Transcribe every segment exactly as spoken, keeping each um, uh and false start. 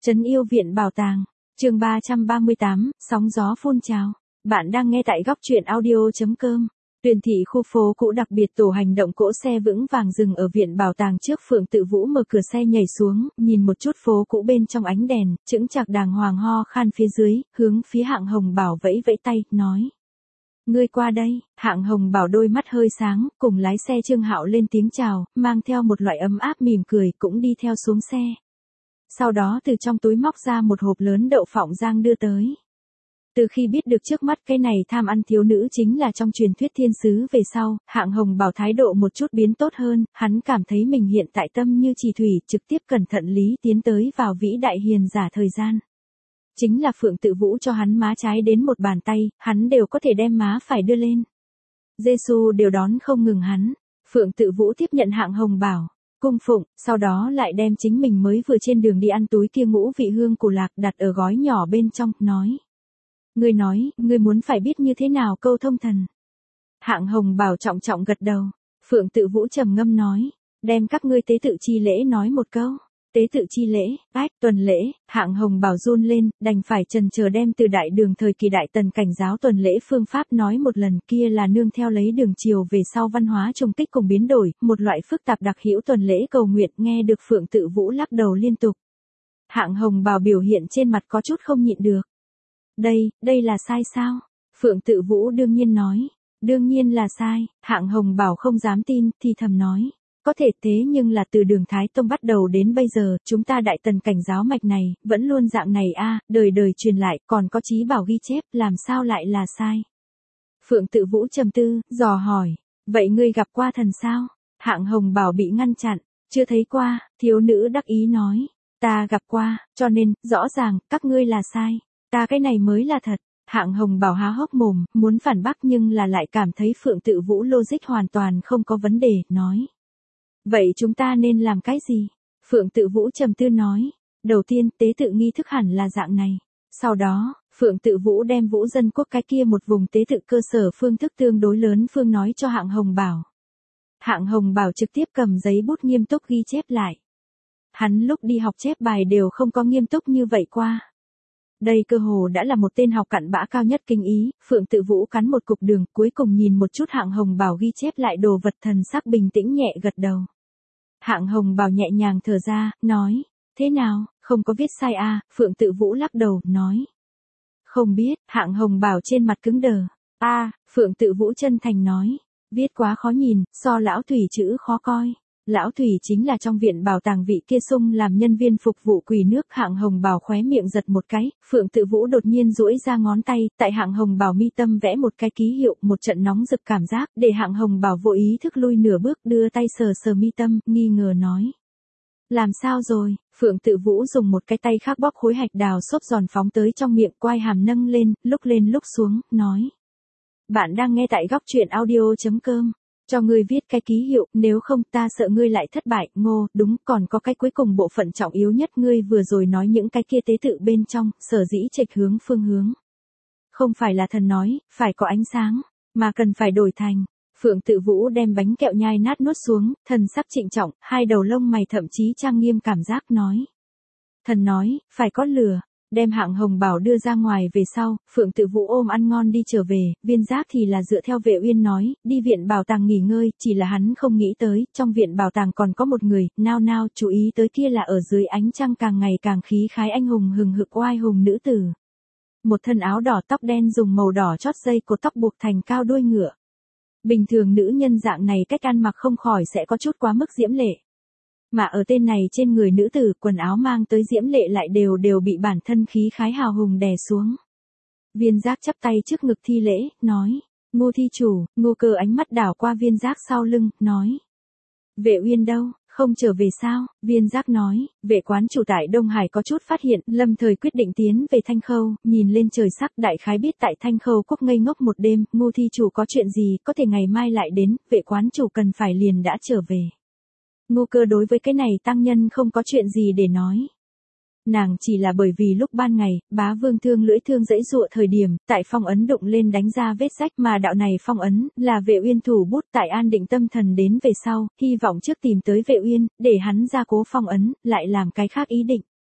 Trấn Yêu Viện Bảo Tàng, chương ba trăm ba mươi tám, sóng gió phun trào. Bạn đang nghe tại góc truyện audio chấm com. Tuyền thị khu phố cũ đặc biệt tổ hành động cỗ xe vững vàng dừng ở viện bảo tàng trước. Phượng Tự Vũ mở cửa xe nhảy xuống, nhìn một chút phố cũ bên trong ánh đèn, chững chạc đàng hoàng ho khan phía dưới, hướng phía Hạng Hồng Bảo vẫy vẫy tay, nói: "Ngươi qua đây." Hạng Hồng Bảo đôi mắt hơi sáng, cùng lái xe Trương Hạo lên tiếng chào, mang theo một loại ấm áp mỉm cười, cũng đi theo xuống xe. Sau đó từ trong túi móc ra một hộp lớn đậu phộng rang đưa tới. Từ khi biết được trước mắt cái này tham ăn thiếu nữ chính là trong truyền thuyết thiên sứ về sau, Hạng Hồng Bảo thái độ một chút biến tốt hơn, hắn cảm thấy mình hiện tại tâm như trì thủy, trực tiếp cẩn thận lý tiến tới vào vĩ đại hiền giả thời gian. Chính là Phượng Tự Vũ cho hắn má trái đến một bàn tay, hắn đều có thể đem má phải đưa lên. Giê-xu đều đón không ngừng hắn. Phượng Tự Vũ tiếp nhận Hạng Hồng Bảo, cung phụng, sau đó lại đem chính mình mới vừa trên đường đi ăn túi kia ngũ vị hương củ lạc đặt ở gói nhỏ bên trong, nói: "Ngươi nói, ngươi muốn phải biết như thế nào câu thông thần." Hạng Hồng Bảo trọng trọng gật đầu. Phượng Tự Vũ trầm ngâm nói: "Đem các ngươi tế tự chi lễ nói một câu." Tế tự chi lễ, ách, tuần lễ. Hạng Hồng Bảo run lên, đành phải trần chờ đem từ đại đường thời kỳ Đại Tần cảnh giáo tuần lễ phương pháp nói một lần. Kia là nương theo lấy đường triều về sau văn hóa trùng kích cùng biến đổi, một loại phức tạp đặc hữu tuần lễ cầu nguyện. Nghe được Phượng Tự Vũ lắc đầu liên tục, Hạng Hồng Bảo biểu hiện trên mặt có chút không nhịn được. Đây, đây là sai sao? Phượng Tự Vũ đương nhiên nói: "Đương nhiên là sai." Hạng Hồng Bảo không dám tin, thì thầm nói: "Có thể thế nhưng là từ đường Thái Tông bắt đầu đến bây giờ, chúng ta Đại Tần cảnh giáo mạch này, vẫn luôn dạng này a, đời đời truyền lại, còn có chí bảo ghi chép, làm sao lại là sai?" Phượng Tự Vũ trầm tư, dò hỏi: "Vậy ngươi gặp qua thần sao?" Hạng Hồng Bảo bị ngăn chặn: "Chưa thấy qua." Thiếu nữ đắc ý nói: "Ta gặp qua, cho nên, rõ ràng, các ngươi là sai. Ta cái này mới là thật." Hạng Hồng Bảo há hốc mồm, muốn phản bác nhưng là lại cảm thấy Phượng Tự Vũ logic hoàn toàn không có vấn đề, nói: "Vậy chúng ta nên làm cái gì?" Phượng Tự Vũ trầm tư nói: "Đầu tiên, tế tự nghi thức hẳn là dạng này." Sau đó, Phượng Tự Vũ đem Vũ Dân Quốc cái kia một vùng tế tự cơ sở phương thức tương đối lớn phương nói cho Hạng Hồng Bảo. Hạng Hồng Bảo trực tiếp cầm giấy bút nghiêm túc ghi chép lại. Hắn lúc đi học chép bài đều không có nghiêm túc như vậy qua. Đây cơ hồ đã là một tên học cặn bã cao nhất kinh ý. Phượng Tự Vũ cắn một cục đường, cuối cùng nhìn một chút Hạng Hồng Bảo ghi chép lại đồ vật, thần sắc bình tĩnh nhẹ gật đầu. Hạng Hồng Bảo nhẹ nhàng thở ra, nói: "Thế nào, không có viết sai à?" Phượng Tự Vũ lắc đầu, nói: "Không biết." Hạng Hồng Bảo trên mặt cứng đờ. "A." À, Phượng Tự Vũ chân thành nói: "Viết quá khó nhìn, so lão Thủy chữ khó coi." Lão Thủy chính là trong viện bảo tàng vị kia sung làm nhân viên phục vụ quỳ nước. Hạng Hồng Bảo khóe miệng giật một cái, Phượng Tự Vũ đột nhiên duỗi ra ngón tay, tại Hạng Hồng Bảo mi tâm vẽ một cái ký hiệu, một trận nóng rực cảm giác, để Hạng Hồng Bảo vô ý thức lui nửa bước, đưa tay sờ sờ mi tâm, nghi ngờ nói: "Làm sao rồi?" Phượng Tự Vũ dùng một cái tay khác bóp khối hạch đào xốp giòn phóng tới trong miệng, quai hàm nâng lên, lúc lên lúc xuống, nói: "Bạn đang nghe tại góc truyện audio chấm com. Cho ngươi viết cái ký hiệu, nếu không ta sợ ngươi lại thất bại." Ngô, đúng, còn có cái cuối cùng bộ phận trọng yếu nhất, ngươi vừa rồi nói những cái kia tế tự bên trong, sở dĩ chệch hướng phương hướng. Không phải là thần nói, phải có ánh sáng, mà cần phải đổi thành. Phượng Tự Vũ đem bánh kẹo nhai nát nuốt xuống, thần sắc trịnh trọng, hai đầu lông mày thậm chí trang nghiêm cảm giác, nói: "Thần nói, phải có lửa." Đem Hạng Hồng Bảo đưa ra ngoài về sau, Phượng Tự Vũ ôm ăn ngon đi trở về. Viên Giác thì là dựa theo Vệ Uyên nói, đi viện bảo tàng nghỉ ngơi, chỉ là hắn không nghĩ tới, trong viện bảo tàng còn có một người, nao nao chú ý tới kia là ở dưới ánh trăng càng ngày càng khí khái anh hùng hừng hực oai hùng nữ tử. Một thân áo đỏ tóc đen dùng màu đỏ chót dây cột tóc buộc thành cao đuôi ngựa. Bình thường nữ nhân dạng này cách ăn mặc không khỏi sẽ có chút quá mức diễm lệ. Mà ở tên này trên người nữ tử, quần áo mang tới diễm lệ lại đều đều bị bản thân khí khái hào hùng đè xuống. Viên Giác chắp tay trước ngực thi lễ, nói: "Ngô thi chủ." Ngô Cơ ánh mắt đảo qua Viên Giác sau lưng, nói: "Vệ Uyên đâu, không trở về sao?" Viên Giác nói: "Vệ quán chủ tại Đông Hải có chút phát hiện, lâm thời quyết định tiến về Thanh Khâu, nhìn lên trời sắc, đại khái biết tại Thanh Khâu quốc ngây ngốc một đêm, Ngô thi chủ có chuyện gì, có thể ngày mai lại đến, vệ quán chủ cần phải liền đã trở về." Ngô Cơ đối với cái này tăng nhân không có chuyện gì để nói. Nàng chỉ là bởi vì lúc ban ngày, bá vương thương lưỡi thương dãy dụa thời điểm, tại phong ấn đụng lên đánh ra vết rách, mà đạo này phong ấn, là Vệ Uyên thủ bút, tại an định tâm thần đến về sau, hy vọng trước tìm tới Vệ Uyên, để hắn ra cố phong ấn, lại làm cái khác ý định.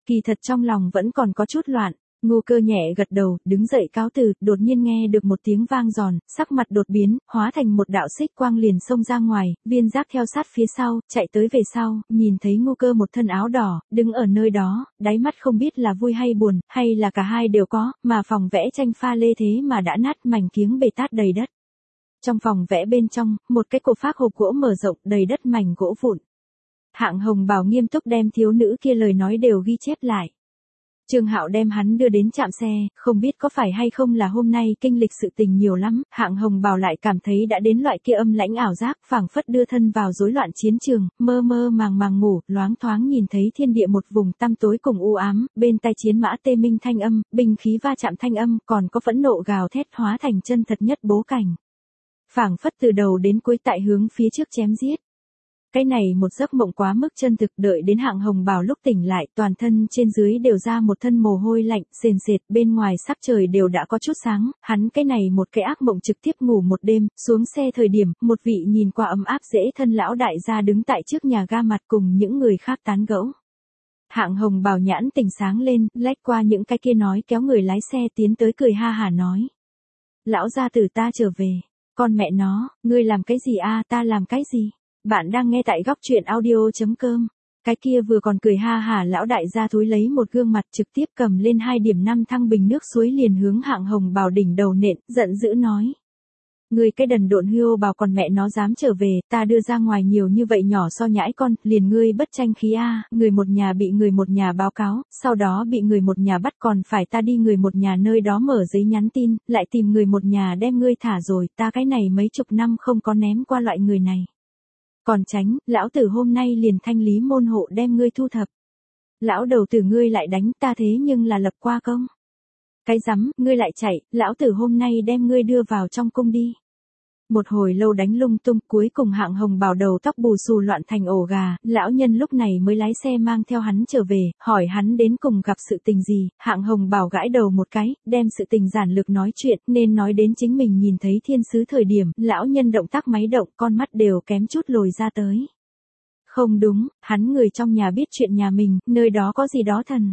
Kỳ thật trong lòng vẫn còn có chút loạn. Ngô Cơ nhẹ gật đầu, đứng dậy cáo từ, đột nhiên nghe được một tiếng vang giòn, sắc mặt đột biến, hóa thành một đạo xích quang liền xông ra ngoài, Viên Giác theo sát phía sau, chạy tới về sau, nhìn thấy Ngô Cơ một thân áo đỏ, đứng ở nơi đó, đáy mắt không biết là vui hay buồn, hay là cả hai đều có, mà phòng vẽ tranh pha lê thế mà đã nát mảnh kiếng bề tát đầy đất. Trong phòng vẽ bên trong, một cái cổ phác hộp gỗ mở rộng, đầy đất mảnh gỗ vụn. Hạng Hồng Bảo nghiêm túc đem thiếu nữ kia lời nói đều ghi chép lại. Trương Hạo đem hắn đưa đến trạm xe, không biết có phải hay không là hôm nay kinh lịch sự tình nhiều lắm, Hạng Hồng Bảo lại cảm thấy đã đến loại kia âm lãnh ảo giác, phảng phất đưa thân vào rối loạn chiến trường, mơ mơ màng màng ngủ, loáng thoáng nhìn thấy thiên địa một vùng tăm tối cùng u ám, bên tai chiến mã tê minh thanh âm, binh khí va chạm thanh âm, còn có phẫn nộ gào thét hóa thành chân thật nhất bố cảnh. Phảng phất từ đầu đến cuối tại hướng phía trước chém giết. Cái này một giấc mộng quá mức chân thực, đợi đến Hạng Hồng Bảo lúc tỉnh lại, toàn thân trên dưới đều ra một thân mồ hôi lạnh, sền sệt, bên ngoài sắc trời đều đã có chút sáng, hắn cái này một cái ác mộng trực tiếp ngủ một đêm, xuống xe thời điểm, một vị nhìn qua ấm áp dễ thân lão đại gia đứng tại trước nhà ga mặt cùng những người khác tán gẫu. Hạng Hồng Bảo nhãn tỉnh sáng lên, lách qua những cái kia nói kéo người lái xe tiến tới cười ha hả nói. Lão gia tử ta trở về, con mẹ nó, ngươi làm cái gì a ta làm cái gì? Bạn đang nghe tại góc truyện audio chấm com. Cái kia vừa còn cười ha hả lão đại gia thúi lấy một gương mặt trực tiếp cầm lên hai điểm năm thăng bình nước suối liền hướng Hạng Hồng Bảo đỉnh đầu nện, giận dữ nói. Người cái đần độn hưu bảo còn mẹ nó dám trở về, ta đưa ra ngoài nhiều như vậy nhỏ so nhãi con, liền ngươi bất tranh khí a, người một nhà bị người một nhà báo cáo, sau đó bị người một nhà bắt còn phải ta đi người một nhà nơi đó mở giấy nhắn tin, lại tìm người một nhà đem ngươi thả rồi, ta cái này mấy chục năm không có ném qua loại người này. Còn tránh, lão tử hôm nay liền thanh lý môn hộ đem ngươi thu thập. Lão đầu tử ngươi lại đánh ta thế nhưng là lập qua công. Cái rắm, ngươi lại chạy, lão tử hôm nay đem ngươi đưa vào trong cung đi. Một hồi lâu đánh lung tung, cuối cùng Hạng Hồng Bảo đầu tóc bù xù loạn thành ổ gà, lão nhân lúc này mới lái xe mang theo hắn trở về, hỏi hắn đến cùng gặp sự tình gì, Hạng Hồng Bảo gãi đầu một cái, đem sự tình giản lược nói chuyện, nên nói đến chính mình nhìn thấy thiên sứ thời điểm, lão nhân động tác máy động, con mắt đều kém chút lồi ra tới. Không đúng, hắn người trong nhà biết chuyện nhà mình, nơi đó có gì đó thần.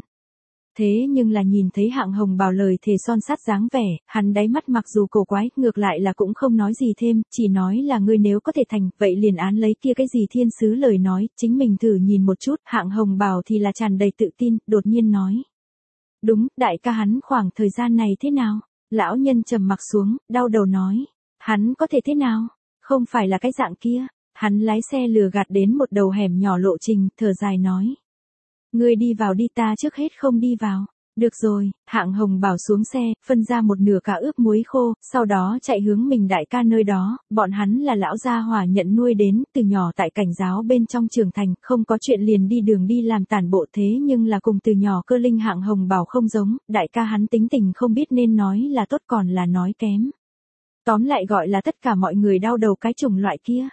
Thế nhưng là nhìn thấy Hạng Hồng Bảo lời thề son sắt dáng vẻ, hắn đáy mắt mặc dù cổ quái, ngược lại là cũng không nói gì thêm, chỉ nói là ngươi nếu có thể thành, vậy liền án lấy kia cái gì thiên sứ lời nói, chính mình thử nhìn một chút, Hạng Hồng Bảo thì là tràn đầy tự tin, đột nhiên nói. Đúng, đại ca hắn khoảng thời gian này thế nào? Lão nhân trầm mặc xuống, đau đầu nói. Hắn có thể thế nào? Không phải là cái dạng kia. Hắn lái xe lừa gạt đến một đầu hẻm nhỏ lộ trình, thở dài nói. Ngươi đi vào đi ta trước hết không đi vào. Được rồi, Hạng Hồng Bảo xuống xe, phân ra một nửa cá ướp muối khô, sau đó chạy hướng mình đại ca nơi đó, bọn hắn là lão gia hỏa nhận nuôi đến, từ nhỏ tại cảnh giáo bên trong trưởng thành, không có chuyện liền đi đường đi làm tản bộ thế nhưng là cùng từ nhỏ cơ linh Hạng Hồng Bảo không giống, đại ca hắn tính tình không biết nên nói là tốt còn là nói kém. Tóm lại gọi là tất cả mọi người đau đầu cái chủng loại kia.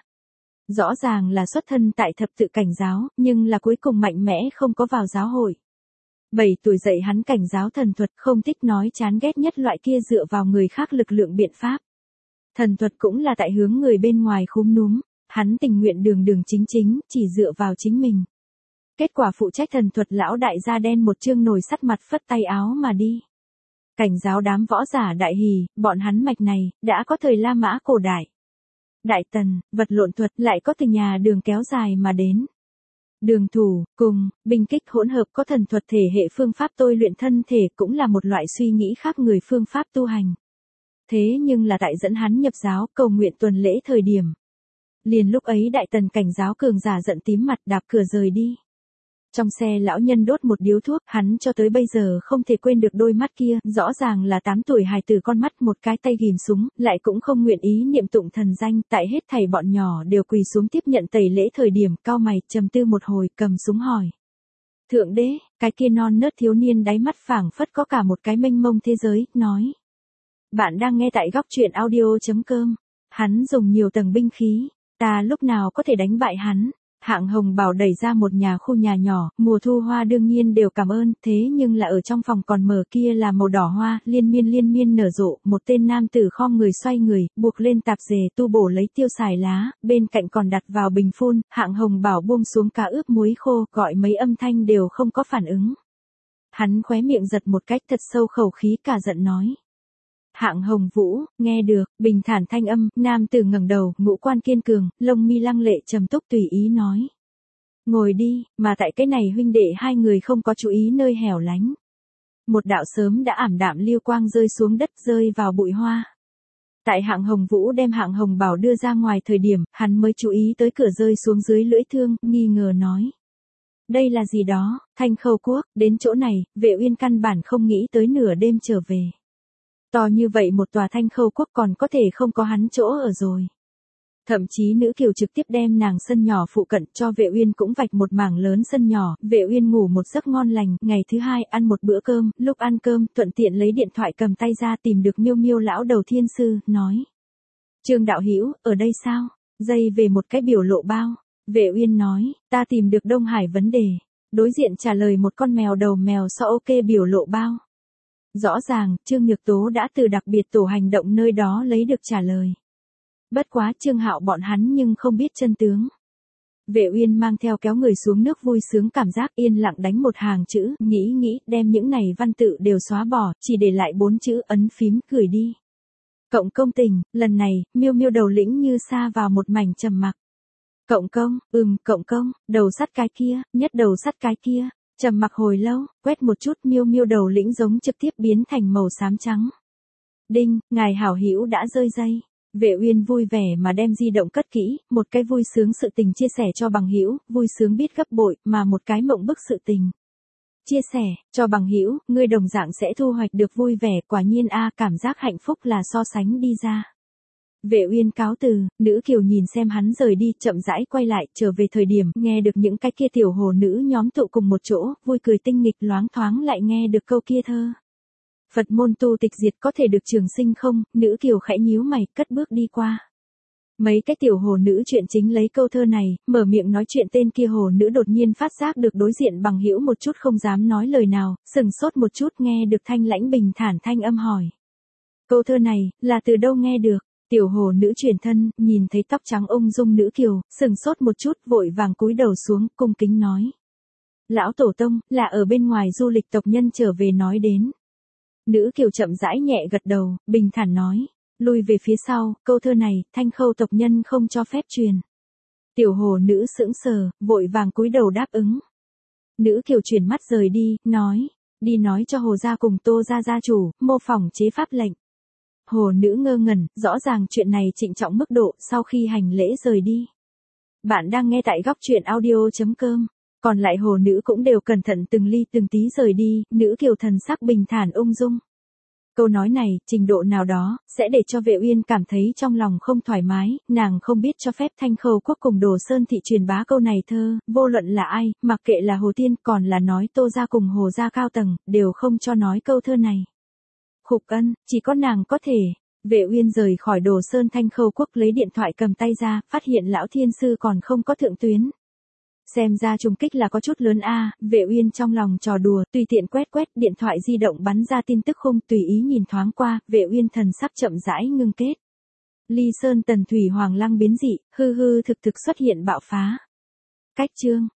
Rõ ràng là xuất thân tại thập tự cảnh giáo, nhưng là cuối cùng mạnh mẽ không có vào giáo hội. Bảy tuổi dậy hắn cảnh giáo thần thuật, không thích nói chán ghét nhất loại kia dựa vào người khác lực lượng biện pháp. Thần thuật cũng là tại hướng người bên ngoài khúm núm, hắn tình nguyện đường đường chính chính, chỉ dựa vào chính mình. Kết quả phụ trách thần thuật lão đại da đen một chương nồi sắt mặt phất tay áo mà đi. Cảnh giáo đám võ giả đại hỉ, bọn hắn mạch này, đã có thời La Mã cổ đại. Đại tần, vật lộn thuật lại có từ nhà đường kéo dài mà đến. Đường thủ, cùng, binh kích hỗn hợp có thần thuật thể hệ phương pháp tôi luyện thân thể cũng là một loại suy nghĩ khác người phương pháp tu hành. Thế nhưng là tại dẫn hắn nhập giáo cầu nguyện tuần lễ thời điểm. Liền lúc ấy đại tần cảnh giáo cường giả giận tím mặt đạp cửa rời đi. Trong xe lão nhân đốt một điếu thuốc, hắn cho tới bây giờ không thể quên được đôi mắt kia, rõ ràng là tám tuổi hài tử con mắt một cái tay ghim súng, lại cũng không nguyện ý niệm tụng thần danh, tại hết thảy bọn nhỏ đều quỳ xuống tiếp nhận tẩy lễ thời điểm, cao mày, trầm tư một hồi, cầm súng hỏi. Thượng đế, cái kia non nớt thiếu niên đáy mắt phảng phất có cả một cái mênh mông thế giới, nói. Bạn đang nghe tại góc truyện audio chấm com, hắn dùng nhiều tầng binh khí, ta lúc nào có thể đánh bại hắn. Hạng Hồng Bảo đẩy ra một nhà khu nhà nhỏ, mùa thu hoa đương nhiên đều cảm ơn, thế nhưng là ở trong phòng còn mở kia là màu đỏ hoa, liên miên liên miên nở rộ, một tên nam tử khom người xoay người, buộc lên tạp dề tu bổ lấy tiêu xài lá, bên cạnh còn đặt vào bình phun, Hạng Hồng Bảo buông xuống cá ướp muối khô, gọi mấy âm thanh đều không có phản ứng. Hắn khóe miệng giật một cách thật sâu khẩu khí cả giận nói. Hạng Hồng Vũ, nghe được, bình thản thanh âm, nam tử ngẩng đầu, ngũ quan kiên cường, lông mi lăng lệ trầm túc tùy ý nói. Ngồi đi, mà tại cái này huynh đệ hai người không có chú ý nơi hẻo lánh. Một đạo sớm đã ảm đạm liêu quang rơi xuống đất rơi vào bụi hoa. Tại Hạng Hồng Vũ đem Hạng Hồng Bảo đưa ra ngoài thời điểm, hắn mới chú ý tới cửa rơi xuống dưới lưỡi thương, nghi ngờ nói. Đây là gì đó, Thanh Khâu Quốc, đến chỗ này, Vệ Uyên căn bản không nghĩ tới nửa đêm trở về. To như vậy một tòa Thanh Khâu Quốc còn có thể không có hắn chỗ ở rồi. Thậm chí nữ kiều trực tiếp đem nàng sân nhỏ phụ cận cho Vệ Uyên cũng vạch một mảng lớn sân nhỏ, Vệ Uyên ngủ một giấc ngon lành, ngày thứ hai ăn một bữa cơm, lúc ăn cơm, thuận tiện lấy điện thoại cầm tay ra tìm được Miêu Miêu lão đầu thiên sư, nói. Trương đạo hữu, ở đây sao? Dây về một cái biểu lộ bao. Vệ Uyên nói, ta tìm được Đông Hải vấn đề. Đối diện trả lời một con mèo đầu mèo so ok biểu lộ bao. Rõ ràng, Trương Nhược Tố đã từ đặc biệt tổ hành động nơi đó lấy được trả lời. Bất quá Trương Hạo bọn hắn nhưng không biết chân tướng. Vệ Uyên mang theo kéo người xuống nước vui sướng cảm giác yên lặng đánh một hàng chữ, nghĩ nghĩ, đem những này văn tự đều xóa bỏ, chỉ để lại bốn chữ ấn phím, gửi đi. Cộng công tình, lần này, Miêu Miêu đầu lĩnh như sa vào một mảnh trầm mặc. Cộng công, ừm, cộng công, đầu sắt cái kia, nhất đầu sắt cái kia, trầm mặc hồi lâu, quét một chút Miêu Miêu đầu lĩnh giống trực tiếp biến thành màu xám trắng. Đinh, ngài hảo hữu đã rơi dây. Vệ Uyên vui vẻ mà đem di động cất kỹ, một cái vui sướng sự tình chia sẻ cho bằng hữu, vui sướng biết gấp bội, mà một cái mộng bức sự tình. Chia sẻ, cho bằng hữu, ngươi đồng dạng sẽ thu hoạch được vui vẻ, quả nhiên a, cảm giác hạnh phúc là so sánh đi ra. Vệ Uyên cáo từ, nữ kiều nhìn xem hắn rời đi, chậm rãi quay lại, trở về thời điểm, nghe được những cái kia tiểu hồ nữ nhóm tụ cùng một chỗ, vui cười tinh nghịch loáng thoáng lại nghe được câu kia thơ. Phật môn tu tịch diệt có thể được trường sinh không, nữ kiều khẽ nhíu mày, cất bước đi qua. Mấy cái tiểu hồ nữ chuyện chính lấy câu thơ này, mở miệng nói chuyện tên kia hồ nữ đột nhiên phát giác được đối diện bằng hữu một chút không dám nói lời nào, sừng sốt một chút nghe được thanh lãnh bình thản thanh âm hỏi. Câu thơ này, là từ đâu nghe được? Tiểu hồ nữ chuyển thân, nhìn thấy tóc trắng ung dung nữ kiều, sừng sốt một chút, vội vàng cúi đầu xuống, cung kính nói. Lão tổ tông, là ở bên ngoài du lịch tộc nhân trở về nói đến. Nữ kiều chậm rãi nhẹ gật đầu, bình thản nói. Lui về phía sau, câu thơ này, Thanh Khâu tộc nhân không cho phép truyền. Tiểu hồ nữ sững sờ, vội vàng cúi đầu đáp ứng. Nữ kiều chuyển mắt rời đi, nói. Đi nói cho hồ gia cùng Tô gia gia chủ, mô phỏng chế pháp lệnh. Hồ nữ ngơ ngẩn, rõ ràng chuyện này trịnh trọng mức độ, sau khi hành lễ rời đi. Bạn đang nghe tại góc truyện audio chấm com. Còn lại hồ nữ cũng đều cẩn thận từng ly từng tí rời đi, nữ kiều thần sắc bình thản ung dung. Câu nói này, trình độ nào đó, sẽ để cho Vệ Uyên cảm thấy trong lòng không thoải mái, nàng không biết cho phép Thanh Khâu Quốc cùng Đồ Sơn thị truyền bá câu này thơ, vô luận là ai, mặc kệ là Hồ Tiên, còn là nói Tô gia cùng Hồ gia cao tầng, đều không cho nói câu thơ này. Khục ân, chỉ có nàng có thể. Vệ Uyên rời khỏi Đồ Sơn Thanh Khâu Quốc lấy điện thoại cầm tay ra, phát hiện lão thiên sư còn không có thượng tuyến. Xem ra trùng kích là có chút lớn a, Vệ Uyên trong lòng trò đùa, tùy tiện quét quét, điện thoại di động bắn ra tin tức khung, tùy ý nhìn thoáng qua, Vệ Uyên thần sắc chậm rãi ngưng kết. Ly Sơn Tần Thủy Hoàng Lăng biến dị, hư hư thực thực xuất hiện bạo phá. Cách chương